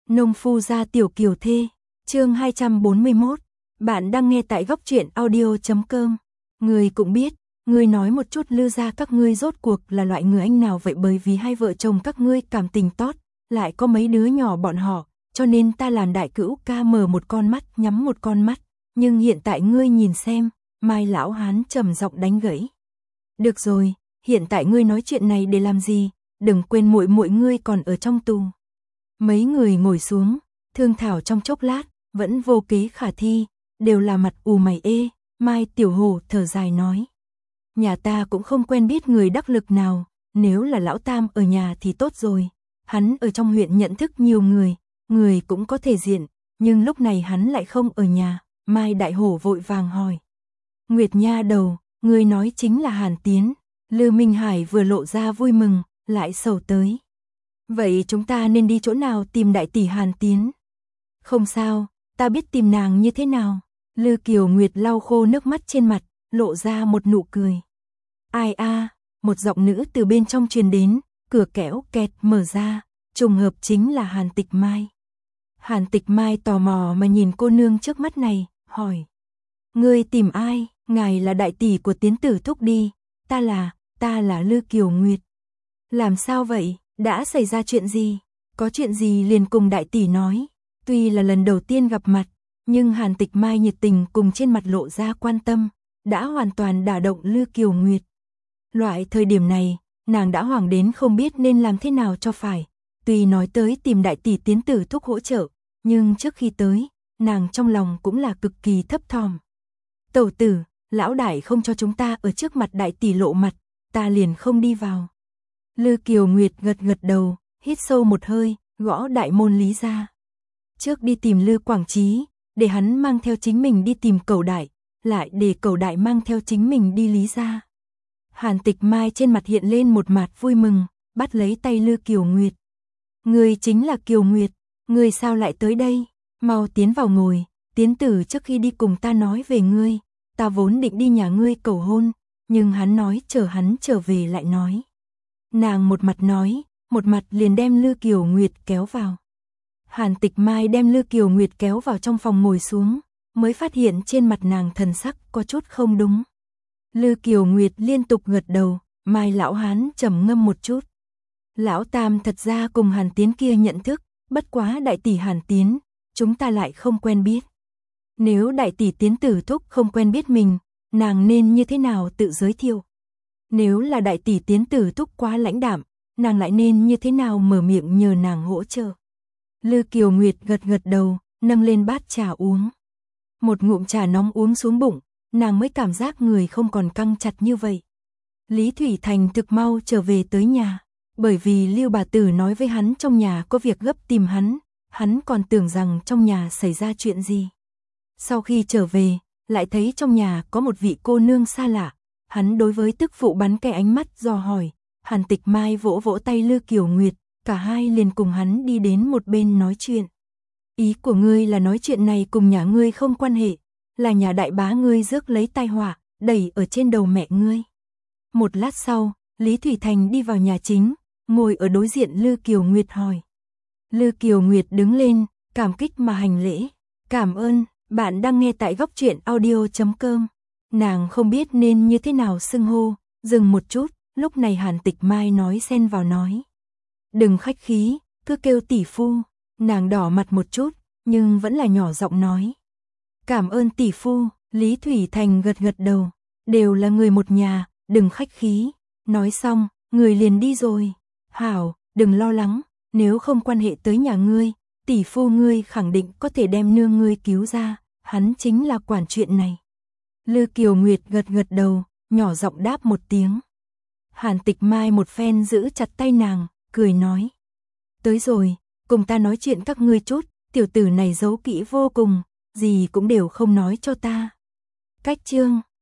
Nông phu gia tiểu kiều thê, chương 241. Bạn đang nghe tại góc truyện audio.com. Ngươi cũng biết, ngươi nói một chút Lư gia các ngươi rốt cuộc là loại người anh nào vậy, bởi vì hai vợ chồng các ngươi cảm tình tốt, lại có mấy đứa nhỏ bọn họ, cho nên ta làm đại cữu ca mở một con mắt nhắm một con mắt, nhưng hiện tại ngươi nhìn xem, Mai lão hán trầm giọng đánh gãy. Được rồi, hiện tại ngươi nói chuyện này để làm gì, đừng quên muội muội ngươi còn ở trong tù. Mấy người ngồi xuống, thương thảo trong chốc lát, vẫn vô kế khả thi, đều là mặt ù mày ê. Mai tiểu hổ thở dài nói. Nhà ta cũng không quen biết người đắc lực nào, nếu là lão tam ở nhà thì tốt rồi. Hắn ở trong huyện nhận thức nhiều người, người cũng có thể diện, nhưng lúc này hắn lại không ở nhà. Mai đại hổ vội vàng hỏi. Nguyệt nha đầu, người nói chính là Hàn Tiến. Lư Minh Hải vừa lộ ra vui mừng, lại sầu tới. Vậy chúng ta nên đi chỗ nào tìm đại tỷ Hàn Tiến? Không sao, ta biết tìm nàng như thế nào. Lư Kiều Nguyệt lau khô nước mắt trên mặt, lộ ra một nụ cười. Ai a, một giọng nữ từ bên trong truyền đến, cửa kéo kẹt mở ra, trùng hợp chính là Hàn Tịch Mai. Hàn Tịch Mai tò mò mà nhìn cô nương trước mắt này, hỏi. Ngươi tìm ai? Ngài là đại tỷ của Tiến tử thúc đi. Ta là Lư Kiều Nguyệt. Làm sao vậy? Đã xảy ra chuyện gì? Có chuyện gì liền cùng đại tỷ nói. Tuy là lần đầu tiên gặp mặt, nhưng Hàn Tịch Mai nhiệt tình cùng trên mặt lộ ra quan tâm, đã hoàn toàn đả động Lư Kiều Nguyệt. Loại thời điểm này, nàng đã hoảng đến không biết nên làm thế nào cho phải. Tuy nói tới tìm đại tỷ Tiến tử thúc hỗ trợ, nhưng trước khi tới, nàng trong lòng cũng là cực kỳ thấp thỏm. Tẩu tử, lão đại không cho chúng ta ở trước mặt đại tỷ lộ mặt, ta liền không đi vào. Lư Kiều Nguyệt gật gật đầu, hít sâu một hơi, gõ đại môn Lý gia. Trước đi tìm Lư Quảng Trí, để hắn mang theo chính mình đi tìm Cẩu đại, lại để Cẩu đại mang theo chính mình đi Lý gia. Hàn Tịch Mai trên mặt hiện lên một mặt vui mừng, bắt lấy tay Lư Kiều Nguyệt. Ngươi chính là Kiều Nguyệt, ngươi sao lại tới đây? Mau tiến vào ngồi, Tiến tử trước khi đi cùng ta nói về ngươi, ta vốn định đi nhà ngươi cầu hôn, nhưng hắn nói chờ hắn trở về lại nói. Nàng một mặt nói, một mặt liền đem Lư Kiều Nguyệt kéo vào. Hàn Tịch Mai đem Lư Kiều Nguyệt kéo vào trong phòng ngồi xuống, mới phát hiện trên mặt nàng thần sắc có chút không đúng. Lư Kiều Nguyệt liên tục gật đầu, Mai lão hán trầm ngâm một chút. Lão tam thật ra cùng Hàn Tiến kia nhận thức, bất quá đại tỷ Hàn Tiến, chúng ta lại không quen biết. Nếu đại tỷ Tiến tử thúc không quen biết mình, nàng nên như thế nào tự giới thiệu? Nếu là đại tỷ Tiến tử thúc quá lãnh đạm, nàng lại nên như thế nào mở miệng nhờ nàng hỗ trợ? Lư Kiều Nguyệt gật gật đầu, nâng lên bát trà uống. Một ngụm trà nóng uống xuống bụng, nàng mới cảm giác người không còn căng chặt như vậy. Lý Thủy Thành thực mau trở về tới nhà, bởi vì Lưu bà tử nói với hắn trong nhà có việc gấp tìm hắn còn tưởng rằng trong nhà xảy ra chuyện gì. Sau khi trở về, lại thấy trong nhà có một vị cô nương xa lạ, hắn đối với tức phụ bắn cái ánh mắt dò hỏi. Hàn Tịch Mai vỗ vỗ tay Lư Kiều Nguyệt, cả hai liền cùng hắn đi đến một bên nói chuyện. Ý của ngươi là nói chuyện này cùng nhà ngươi không quan hệ, là nhà đại bá ngươi rước lấy tai họa, đẩy ở trên đầu mẹ ngươi. Một lát sau, Lý Thủy Thành đi vào nhà chính, ngồi ở đối diện Lư Kiều Nguyệt hỏi. Lư Kiều Nguyệt đứng lên, cảm kích mà hành lễ. Cảm ơn, bạn đang nghe tại góc truyện audio.com. Nàng không biết nên như thế nào xưng hô, dừng một chút, lúc này Hàn Tịch Mai nói xen vào nói. Đừng khách khí, cứ kêu tỷ phu. Nàng đỏ mặt một chút, nhưng vẫn là nhỏ giọng nói. Cảm ơn tỷ phu. Lý Thủy Thành gật gật đầu. Đều là người một nhà, đừng khách khí. Nói xong, người liền đi rồi. Hảo, đừng lo lắng, nếu không quan hệ tới nhà ngươi, tỷ phu ngươi khẳng định có thể đem nương ngươi cứu ra, hắn chính là quản chuyện này. Lư Kiều Nguyệt gật gật đầu, nhỏ giọng đáp một tiếng. Hàn Tịch Mai một phen giữ chặt tay nàng, cười nói. Tới rồi, cùng ta nói chuyện các ngươi chút, tiểu tử này giấu kỹ vô cùng, gì cũng đều không nói cho ta. Cách chương